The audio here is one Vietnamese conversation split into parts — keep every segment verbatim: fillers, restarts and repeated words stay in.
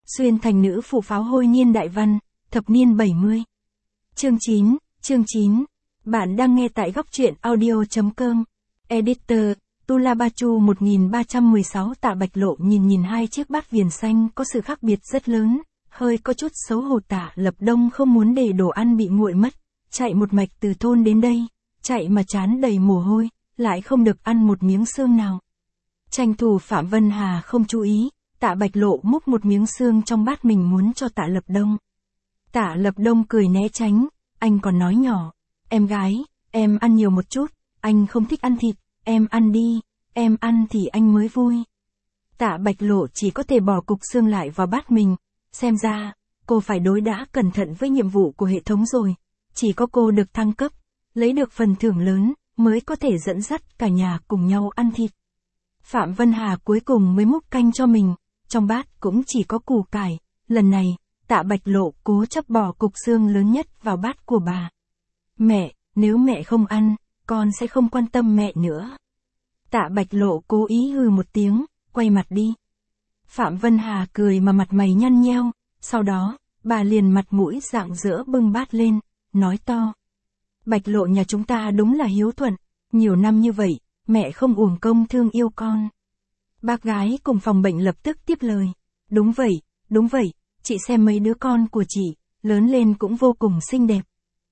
Xuyên thành nữ phụ pháo hôi niên đại văn, thập niên bảy mươi. Chương chín, chương chín. Bạn đang nghe tại góc truyện audio.com. Editor, Tulabachu một nghìn ba trăm mười sáu. Tạ Bạch Lộ nhìn nhìn hai chiếc bát viền xanh có sự khác biệt rất lớn, hơi có chút xấu hổ. Tạ Lập Đông không muốn để đồ ăn bị nguội mất, chạy một mạch từ thôn đến đây, chạy mà trán đầy mồ hôi, lại không được ăn một miếng xương nào. Tranh thủ Phạm Vân Hà không chú ý, Tạ Bạch Lộ múc một miếng xương trong bát mình muốn cho Tạ Lập Đông. Tạ Lập Đông cười né tránh, anh còn nói nhỏ, em gái, em ăn nhiều một chút, anh không thích ăn thịt, em ăn đi, em ăn thì anh mới vui. Tạ Bạch Lộ chỉ có thể bỏ cục xương lại vào bát mình, xem ra, cô phải đối đãi cẩn thận với nhiệm vụ của hệ thống rồi, chỉ có cô được thăng cấp, lấy được phần thưởng lớn, mới có thể dẫn dắt cả nhà cùng nhau ăn thịt. Phạm Vân Hà cuối cùng mới múc canh cho mình, trong bát cũng chỉ có củ cải, lần này, Tạ Bạch Lộ cố chấp bỏ cục xương lớn nhất vào bát của bà. Mẹ, nếu mẹ không ăn, con sẽ không quan tâm mẹ nữa. Tạ Bạch Lộ cố ý hừ một tiếng, quay mặt đi. Phạm Vân Hà cười mà mặt mày nhăn nheo, sau đó, bà liền mặt mũi rạng rỡ bưng bát lên, nói to. Bạch Lộ nhà chúng ta đúng là hiếu thuận, nhiều năm như vậy, mẹ không uổng công thương yêu con. Bác gái cùng phòng bệnh lập tức tiếp lời. Đúng vậy, đúng vậy, chị xem mấy đứa con của chị, lớn lên cũng vô cùng xinh đẹp.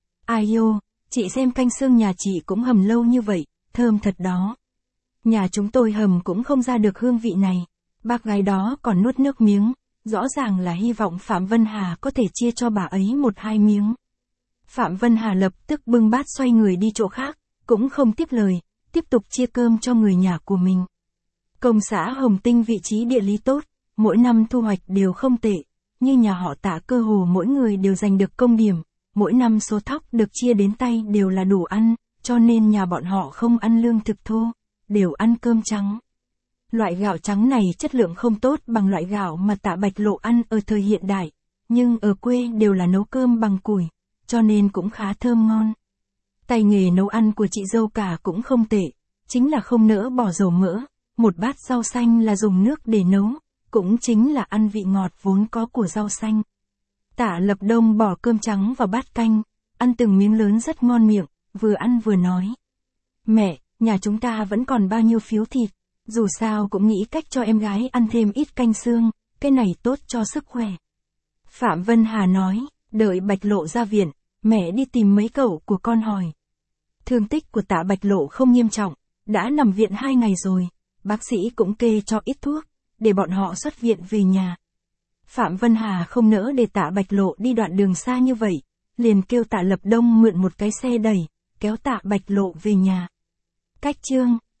Ai ô, chị xem canh xương nhà chị cũng hầm lâu như vậy, thơm thật đó. Nhà chúng tôi hầm cũng không ra được hương vị này. Bác gái đó còn nuốt nước miếng, rõ ràng là hy vọng Phạm Vân Hà có thể chia cho bà ấy một hai miếng. Phạm Vân Hà lập tức bưng bát xoay người đi chỗ khác, cũng không tiếp lời, tiếp tục chia cơm cho người nhà của mình. Công xã Hồng Tinh vị trí địa lý tốt, mỗi năm thu hoạch đều không tệ, như nhà họ Tạ cơ hồ mỗi người đều giành được công điểm, mỗi năm số thóc được chia đến tay đều là đủ ăn, cho nên nhà bọn họ không ăn lương thực thô, đều ăn cơm trắng. Loại gạo trắng này chất lượng không tốt bằng loại gạo mà Tạ Bạch Lộ ăn ở thời hiện đại, nhưng ở quê đều là nấu cơm bằng củi, cho nên cũng khá thơm ngon. Tay nghề nấu ăn của chị dâu cả cũng không tệ, chính là không nỡ bỏ dầu mỡ, một bát rau xanh là dùng nước để nấu, cũng chính là ăn vị ngọt vốn có của rau xanh. Tạ Lập Đông bỏ cơm trắng vào bát canh, ăn từng miếng lớn rất ngon miệng, vừa ăn vừa nói. Mẹ, nhà chúng ta vẫn còn bao nhiêu phiếu thịt, dù sao cũng nghĩ cách cho em gái ăn thêm ít canh xương, cái này tốt cho sức khỏe. Phạm Vân Hà nói, đợi Bạch Lộ ra viện, mẹ đi tìm mấy cậu của con hỏi. Thương tích của Tạ Bạch Lộ không nghiêm trọng, đã nằm viện hai ngày rồi, bác sĩ cũng kê cho ít thuốc, để bọn họ xuất viện về nhà. Phạm Vân Hà không nỡ để Tạ Bạch Lộ đi đoạn đường xa như vậy, liền kêu Tạ Lập Đông mượn một cái xe đẩy, kéo Tạ Bạch Lộ về nhà. Cách chương